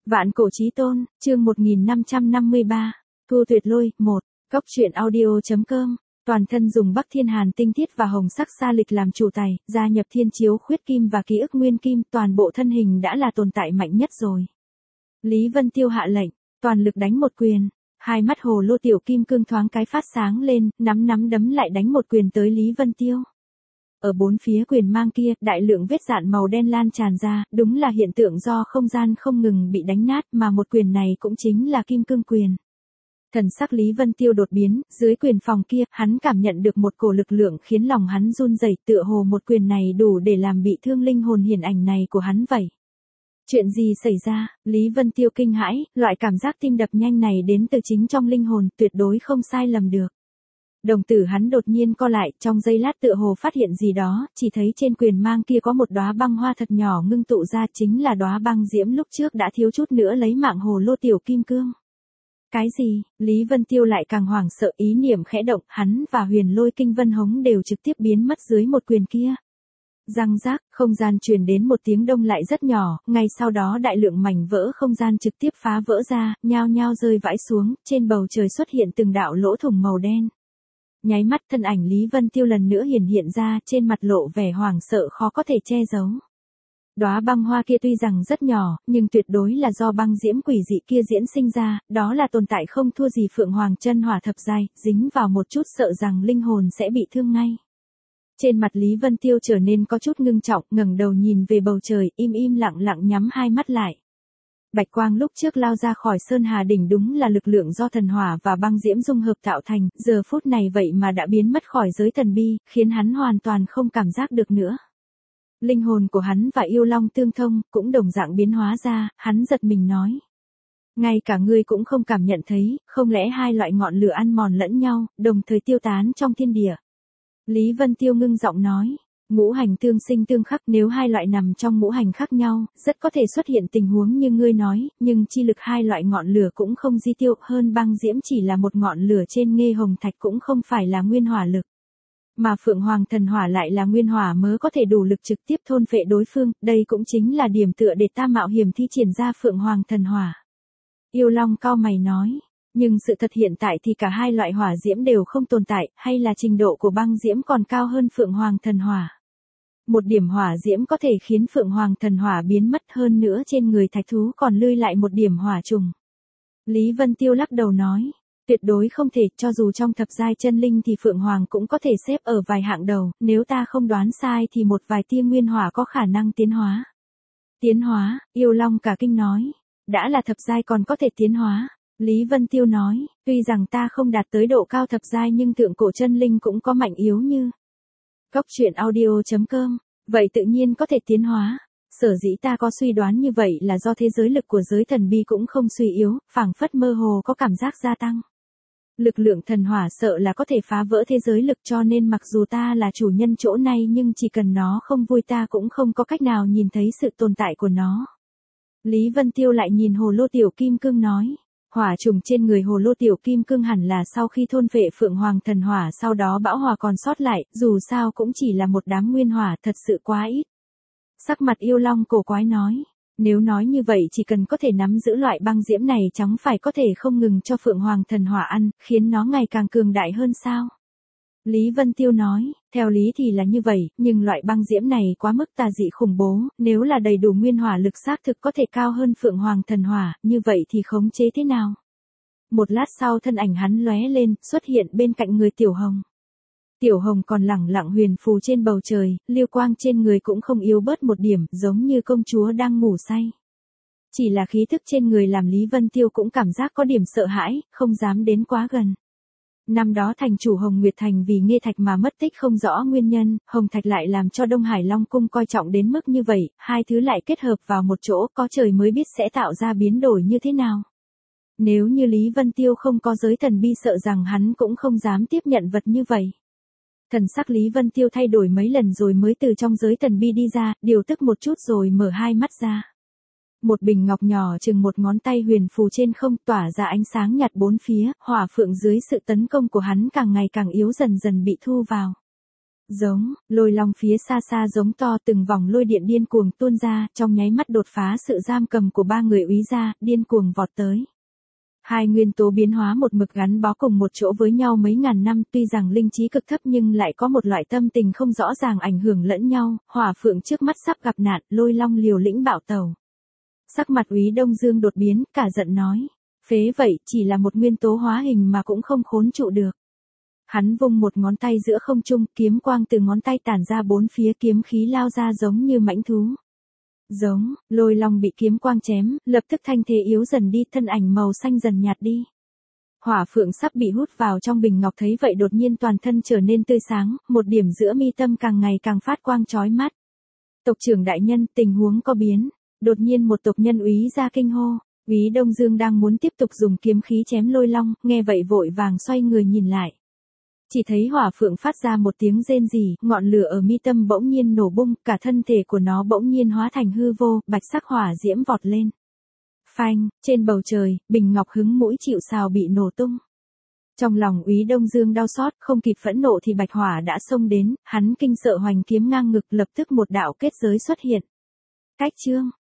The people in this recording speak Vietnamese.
Vạn cổ chí tôn, chương 1553, Thu tuyệt lôi, 1, Cốc truyện audio.com, toàn thân dùng Bắc Thiên Hàn tinh thiết và hồng sắc sa lịch làm chủ tài, gia nhập thiên chiếu khuyết kim và ký ức nguyên kim, toàn bộ thân hình đã là tồn tại mạnh nhất rồi. Lý Vân Tiêu hạ lệnh, toàn lực đánh một quyền, hai mắt hồ lô tiểu kim cương thoáng cái phát sáng lên, nắm đấm lại đánh một quyền tới Lý Vân Tiêu. Ở bốn phía quyền mang kia, đại lượng vết dạn màu đen lan tràn ra, đúng là hiện tượng do không gian không ngừng bị đánh nát, mà một quyền này cũng chính là kim cương quyền. Thần sắc Lý Vân Tiêu đột biến, dưới quyền phòng kia, hắn cảm nhận được một cổ lực lượng khiến lòng hắn run rẩy, tựa hồ một quyền này đủ để làm bị thương linh hồn hiển ảnh này của hắn vậy. Chuyện gì xảy ra? Lý Vân Tiêu kinh hãi, loại cảm giác tim đập nhanh này đến từ chính trong linh hồn, tuyệt đối không sai lầm được. Đồng tử hắn đột nhiên co lại, trong giây lát tựa hồ phát hiện gì đó, chỉ thấy trên quyền mang kia có một đóa băng hoa thật nhỏ ngưng tụ ra, chính là đóa băng diễm lúc trước đã thiếu chút nữa lấy mạng hồ lô tiểu kim cương. Cái gì? Lý Vân Tiêu lại càng hoảng sợ, ý niệm khẽ động, hắn và huyền lôi kinh vân hống đều trực tiếp biến mất dưới một quyền kia. Răng rác, không gian truyền đến một tiếng đông lại rất nhỏ, ngay sau đó đại lượng mảnh vỡ không gian trực tiếp phá vỡ ra, nhao nhao rơi vãi xuống, trên bầu trời xuất hiện từng đạo lỗ thủng màu đen. Nháy mắt thân ảnh Lý Vân Tiêu lần nữa hiện ra, trên mặt lộ vẻ hoảng sợ khó có thể che giấu. Đóa băng hoa kia tuy rằng rất nhỏ, nhưng tuyệt đối là do băng diễm quỷ dị kia diễn sinh ra, đó là tồn tại không thua gì Phượng Hoàng chân hỏa thập giai, dính vào một chút sợ rằng linh hồn sẽ bị thương ngay. Trên mặt Lý Vân Tiêu trở nên có chút ngưng trọng, ngẩng đầu nhìn về bầu trời, im lặng nhắm hai mắt lại. Bạch quang lúc trước lao ra khỏi Sơn Hà đỉnh đúng là lực lượng do thần hỏa và băng diễm dung hợp tạo thành, giờ phút này vậy mà đã biến mất khỏi giới thần bi, khiến hắn hoàn toàn không cảm giác được nữa. Linh hồn của hắn và yêu long tương thông, cũng đồng dạng biến hóa ra, hắn giật mình nói. Ngay cả ngươi cũng không cảm nhận thấy, không lẽ hai loại ngọn lửa ăn mòn lẫn nhau, đồng thời tiêu tán trong thiên địa. Lý Vân Tiêu ngưng giọng nói. Ngũ hành tương sinh tương khắc, nếu hai loại nằm trong ngũ hành khác nhau, rất có thể xuất hiện tình huống như ngươi nói, nhưng chi lực hai loại ngọn lửa cũng không di tiêu, hơn băng diễm chỉ là một ngọn lửa trên nghê hồng thạch cũng không phải là nguyên hỏa lực. Mà Phượng Hoàng thần hỏa lại là nguyên hỏa mới có thể đủ lực trực tiếp thôn phệ đối phương, đây cũng chính là điểm tựa để ta mạo hiểm thi triển ra Phượng Hoàng thần hỏa. Yêu Long cau mày nói. Nhưng sự thật hiện tại thì cả hai loại hỏa diễm đều không tồn tại, hay là trình độ của băng diễm còn cao hơn Phượng Hoàng thần hỏa. Một điểm hỏa diễm có thể khiến Phượng Hoàng thần hỏa biến mất, hơn nữa trên người thạch thú còn lưu lại một điểm hỏa trùng. Lý Vân Tiêu lắc đầu nói, tuyệt đối không thể, cho dù trong thập giai chân linh thì Phượng Hoàng cũng có thể xếp ở vài hạng đầu, nếu ta không đoán sai thì một vài tia nguyên hỏa có khả năng tiến hóa. Tiến hóa? Yêu Long cả kinh nói, đã là thập giai còn có thể tiến hóa. Lý Vân Tiêu nói, tuy rằng ta không đạt tới độ cao thập giai nhưng thượng cổ chân linh cũng có mạnh yếu như. Cốc truyện audio.com, vậy tự nhiên có thể tiến hóa. Sở dĩ ta có suy đoán như vậy là do thế giới lực của giới thần bi cũng không suy yếu, phảng phất mơ hồ có cảm giác gia tăng. Lực lượng thần hỏa sợ là có thể phá vỡ thế giới lực, cho nên mặc dù ta là chủ nhân chỗ này nhưng chỉ cần nó không vui ta cũng không có cách nào nhìn thấy sự tồn tại của nó. Lý Vân Tiêu lại nhìn hồ lô tiểu kim cương nói. Hỏa trùng trên người hồ lô tiểu kim cương hẳn là sau khi thôn phệ Phượng Hoàng thần hỏa sau đó bão hòa còn sót lại, dù sao cũng chỉ là một đám nguyên hỏa, thật sự quá ít. Sắc mặt Yêu Long cổ quái nói, nếu nói như vậy chỉ cần có thể nắm giữ loại băng diễm này chẳng phải có thể không ngừng cho Phượng Hoàng thần hỏa ăn, khiến nó ngày càng cường đại hơn sao? Lý Vân Tiêu nói, theo lý thì là như vậy, nhưng loại băng diễm này quá mức tà dị khủng bố, nếu là đầy đủ nguyên hỏa lực xác thực có thể cao hơn Phượng Hoàng thần hỏa, như vậy thì khống chế thế nào? Một lát sau thân ảnh hắn lóe lên, xuất hiện bên cạnh người Tiểu Hồng. Tiểu Hồng còn lẳng lặng huyền phù trên bầu trời, liêu quang trên người cũng không yếu bớt một điểm, giống như công chúa đang ngủ say. Chỉ là khí thức trên người làm Lý Vân Tiêu cũng cảm giác có điểm sợ hãi, không dám đến quá gần. Năm đó thành chủ Hồng Nguyệt Thành vì nghê thạch mà mất tích không rõ nguyên nhân, Hồng Thạch lại làm cho Đông Hải Long Cung coi trọng đến mức như vậy, hai thứ lại kết hợp vào một chỗ, có trời mới biết sẽ tạo ra biến đổi như thế nào. Nếu như Lý Vân Tiêu không có giới thần bi sợ rằng hắn cũng không dám tiếp nhận vật như vậy. Thần sắc Lý Vân Tiêu thay đổi mấy lần rồi mới từ trong giới thần bi đi ra, điều tức một chút rồi mở hai mắt ra. Một bình ngọc nhỏ chừng một ngón tay huyền phù trên không tỏa ra ánh sáng nhạt bốn phía, hỏa phượng dưới sự tấn công của hắn càng ngày càng yếu dần dần bị thu vào. Giống, lôi long phía xa xa giống to, từng vòng lôi điện điên cuồng tuôn ra, trong nháy mắt đột phá sự giam cầm của ba người úy gia, điên cuồng vọt tới. Hai nguyên tố biến hóa một mực gắn bó cùng một chỗ với nhau mấy ngàn năm, tuy rằng linh trí cực thấp nhưng lại có một loại tâm tình không rõ ràng ảnh hưởng lẫn nhau, hỏa phượng trước mắt sắp gặp nạn, lôi long liều lĩnh bạo tẩu. Sắc mặt úy Đông Dương đột biến, cả giận nói, phế vậy, chỉ là một nguyên tố hóa hình mà cũng không khốn trụ được. Hắn vung một ngón tay giữa không trung, kiếm quang từ ngón tay tản ra bốn phía, kiếm khí lao ra giống như mãnh thú. Giống, lôi long bị kiếm quang chém, lập tức thanh thế yếu dần đi, thân ảnh màu xanh dần nhạt đi. Hỏa phượng sắp bị hút vào trong bình ngọc thấy vậy đột nhiên toàn thân trở nên tươi sáng, một điểm giữa mi tâm càng ngày càng phát quang chói mắt. Tộc trưởng đại nhân, tình huống có biến. Đột nhiên một tộc nhân úy ra kinh hô. Úy Đông Dương đang muốn tiếp tục dùng kiếm khí chém lôi long, nghe vậy vội vàng xoay người nhìn lại. Chỉ thấy hỏa phượng phát ra một tiếng rên rỉ, ngọn lửa ở mi tâm bỗng nhiên nổ bung, cả thân thể của nó bỗng nhiên hóa thành hư vô, bạch sắc hỏa diễm vọt lên. Phanh, trên bầu trời, bình ngọc hứng mũi chịu sào bị nổ tung. Trong lòng úy Đông Dương đau xót, không kịp phẫn nộ thì bạch hỏa đã xông đến, hắn kinh sợ hoành kiếm ngang ngực, lập tức một đạo kết giới xuất hiện. Cách chương